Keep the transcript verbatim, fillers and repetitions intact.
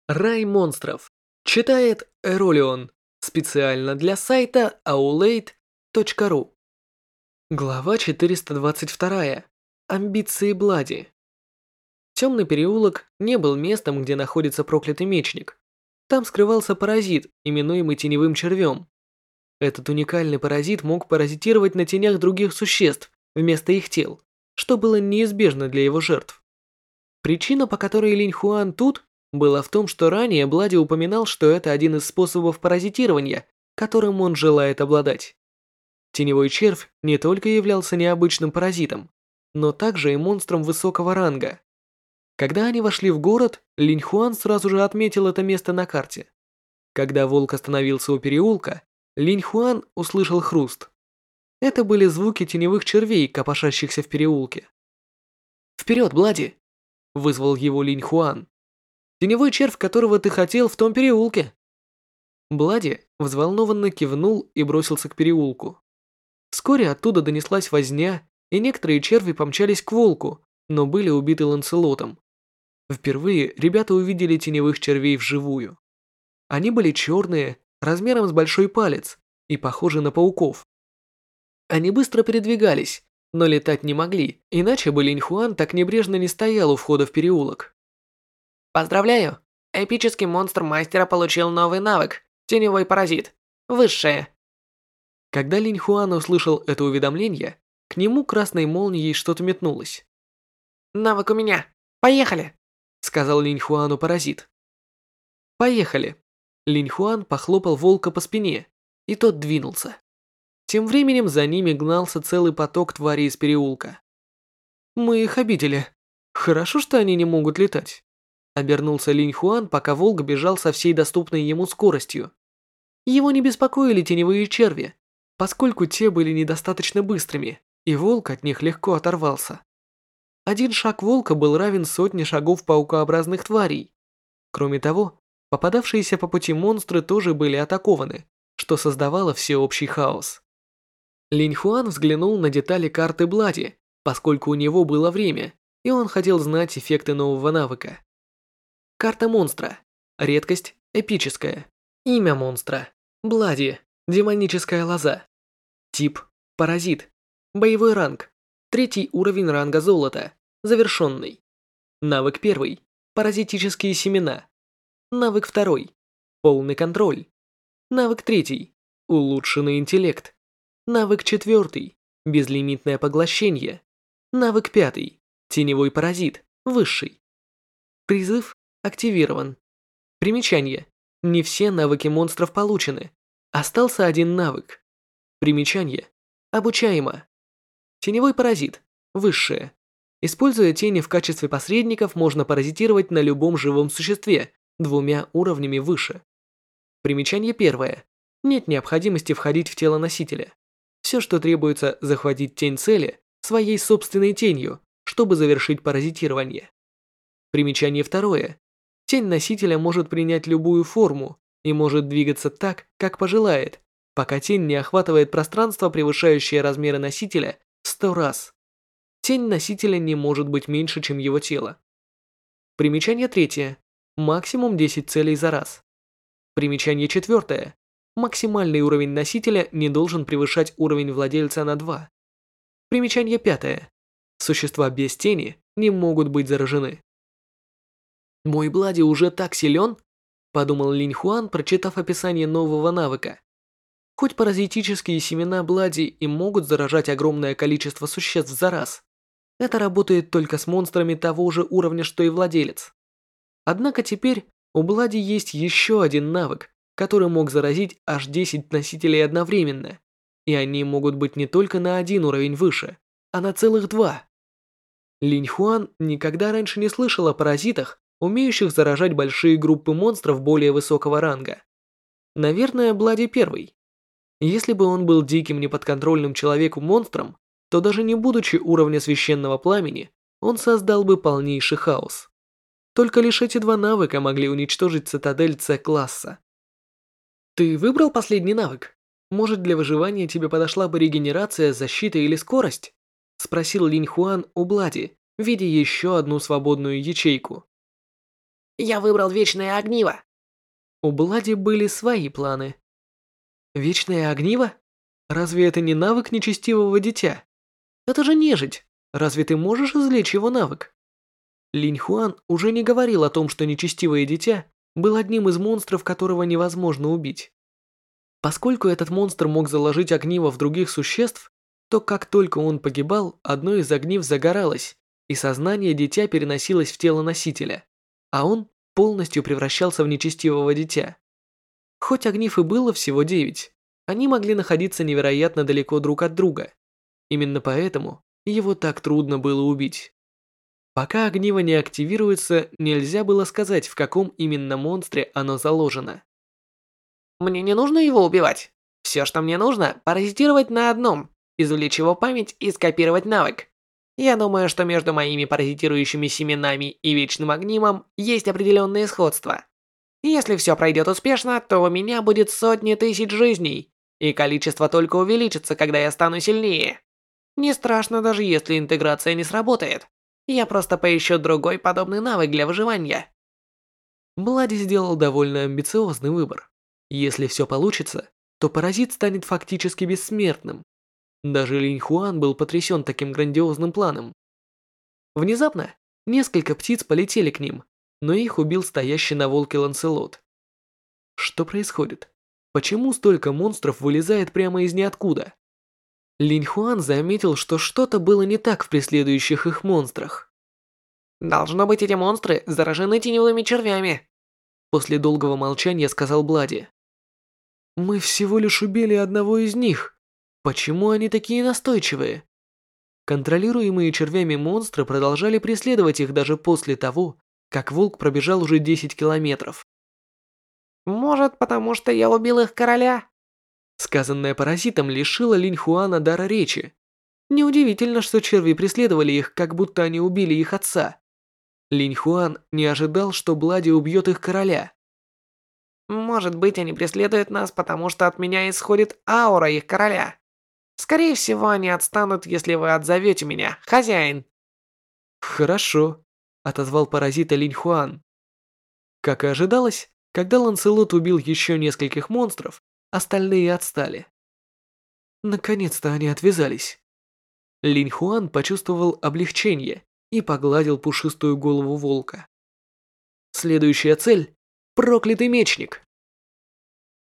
Рай монстров. Читает Эролион. Специально для сайта аулейт точка ру. Глава четыреста двадцать два. Амбиции Блади. Темный переулок не был местом, где находится проклятый мечник. Там скрывался паразит, именуемый теневым червем. Этот уникальный паразит мог паразитировать на тенях других существ вместо их тел, что было неизбежно для его жертв. Причина, по которой Линь Хуан тут, была в том, что ранее Блади упоминал, что это один из способов паразитирования, которым он желает обладать. Теневой червь не только являлся необычным паразитом, но также и монстром высокого ранга. Когда они вошли в город, Линь Хуан сразу же отметил это место на карте. Когда волк остановился у переулка, Линь Хуан услышал хруст. Это были звуки теневых червей, копошащихся в переулке. «Вперед, Блади!» – вызвал его Линь Хуан. «Теневой червь, которого ты хотел в том переулке!» Блади взволнованно кивнул и бросился к переулку. Вскоре оттуда донеслась возня, и некоторые черви помчались к волку, но были убиты Ланселотом. Впервые ребята увидели теневых червей вживую. Они были черные, размером с большой палец, и похожи на пауков. Они быстро передвигались, но летать не могли, иначе бы Линь Хуан так небрежно не стоял у входа в переулок. Поздравляю! Эпический монстр мастера получил новый навык – теневой паразит. Высшее. Когда Линь Хуан услышал это уведомление, к нему красной молнией что-то метнулось. «Навык у меня! Поехали!» – сказал Линь Хуану паразит. «Поехали!» Линь Хуан похлопал волка по спине, и тот двинулся. Тем временем за ними гнался целый поток тварей из переулка. «Мы их обидели. Хорошо, что они не могут летать». Обернулся Линь Хуан, пока волк бежал со всей доступной ему скоростью. Его не беспокоили теневые черви, поскольку те были недостаточно быстрыми, и волк от них легко оторвался. Один шаг волка был равен сотне шагов паукообразных тварей. Кроме того, попадавшиеся по пути монстры тоже были атакованы, что создавало всеобщий хаос. Линь Хуан взглянул на детали карты Блади, поскольку у него было время, и он хотел знать эффекты нового навыка. Карта монстра. Редкость эпическая. Имя монстра. Блади. Демоническая лоза. Тип паразит. Боевой ранг. Третий уровень ранга золота. Завершенный. Навык первый. Паразитические семена. Навык второй. Полный контроль. Навык третий. Улучшенный интеллект. Навык четвертый. Безлимитное поглощение. Навык пятый. Теневой паразит. Высший. Призыв активирован. Примечание. Не все навыки монстров получены. Остался один навык. Примечание. Обучаемо. Теневой паразит. Высшее. Используя тени в качестве посредников, можно паразитировать на любом живом существе двумя уровнями выше. Примечание первое. Нет необходимости входить в тело носителя. Все, что требуется, захватить тень цели своей собственной тенью, чтобы завершить паразитирование. Примечание второе. Тень носителя может принять любую форму и может двигаться так, как пожелает, пока тень не охватывает пространство, превышающее размеры носителя в сто раз. Тень носителя не может быть меньше, чем его тело. Примечание третье. Максимум десять целей за раз. Примечание четвертое. Максимальный уровень носителя не должен превышать уровень владельца на два. Примечание пятое. Существа без тени не могут быть заражены. «Мой Блади уже так силен?» – подумал Линь Хуан, прочитав описание нового навыка. Хоть паразитические семена Блади и могут заражать огромное количество существ за раз, это работает только с монстрами того же уровня, что и владелец. Однако теперь у Блади есть еще один навык, который мог заразить аж десять носителей одновременно, и они могут быть не только на один уровень выше, а на целых два. Линь Хуан никогда раньше не слышал о паразитах, умеющих заражать большие группы монстров более высокого ранга. Наверное, Блади первый. Если бы он был диким неподконтрольным человеку-монстром, то даже не будучи уровня священного пламени, он создал бы полнейший хаос. Только лишь эти два навыка могли уничтожить цитадель С-класса. Ты выбрал последний навык? Может, для выживания тебе подошла бы регенерация, защита или скорость? Спросил Линь Хуан у Блади, видя еще одну свободную ячейку. Я выбрал вечное огниво. У Блади были свои планы. Вечное огниво? Разве это не навык нечестивого дитя? Это же нежить. Разве ты можешь извлечь его навык? Линь Хуан уже не говорил о том, что нечестивое дитя был одним из монстров, которого невозможно убить. Поскольку этот монстр мог заложить огниво в других существ, то как только он погибал, одно из огнив загоралось, и сознание дитя переносилось в тело носителя, а он полностью превращался в нечестивого дитя. Хоть огнив и было всего девять, они могли находиться невероятно далеко друг от друга. Именно поэтому его так трудно было убить. Пока огниво не активируется, нельзя было сказать, в каком именно монстре оно заложено. Мне не нужно его убивать. Все, что мне нужно, паразитировать на одном, извлечь его память и скопировать навык. Я думаю, что между моими паразитирующими семенами и вечным огнивом есть определенные сходства. Если все пройдет успешно, то у меня будет сотни тысяч жизней, и количество только увеличится, когда я стану сильнее. Не страшно, даже если интеграция не сработает. Я просто поищу другой подобный навык для выживания. Блади сделал довольно амбициозный выбор. Если все получится, то паразит станет фактически бессмертным. Даже Линь Хуан был потрясен таким грандиозным планом. Внезапно несколько птиц полетели к ним, но их убил стоящий на волке Ланселот. Что происходит? Почему столько монстров вылезает прямо из ниоткуда? Линь Хуан заметил, что что-то было не так в преследующих их монстрах. Должно быть, эти монстры заражены теневыми червями. После долгого молчания сказал Блади. Мы всего лишь убили одного из них. Почему они такие настойчивые? Контролируемые червями монстры продолжали преследовать их даже после того, как волк пробежал уже десять километров. Может, потому что я убил их короля? Сказанное паразитом лишило Линь Хуана дара речи. Неудивительно, что черви преследовали их, как будто они убили их отца. Линь Хуан не ожидал, что Блади убьет их короля. Может быть, они преследуют нас, потому что от меня исходит аура их короля. Скорее всего, они отстанут, если вы отзовете меня, хозяин. Хорошо, отозвал паразита Линь Хуан. Как и ожидалось, когда Ланселот убил еще нескольких монстров, остальные отстали. Наконец-то они отвязались. Линь Хуан почувствовал облегчение и погладил пушистую голову волка. Следующая цель – проклятый мечник.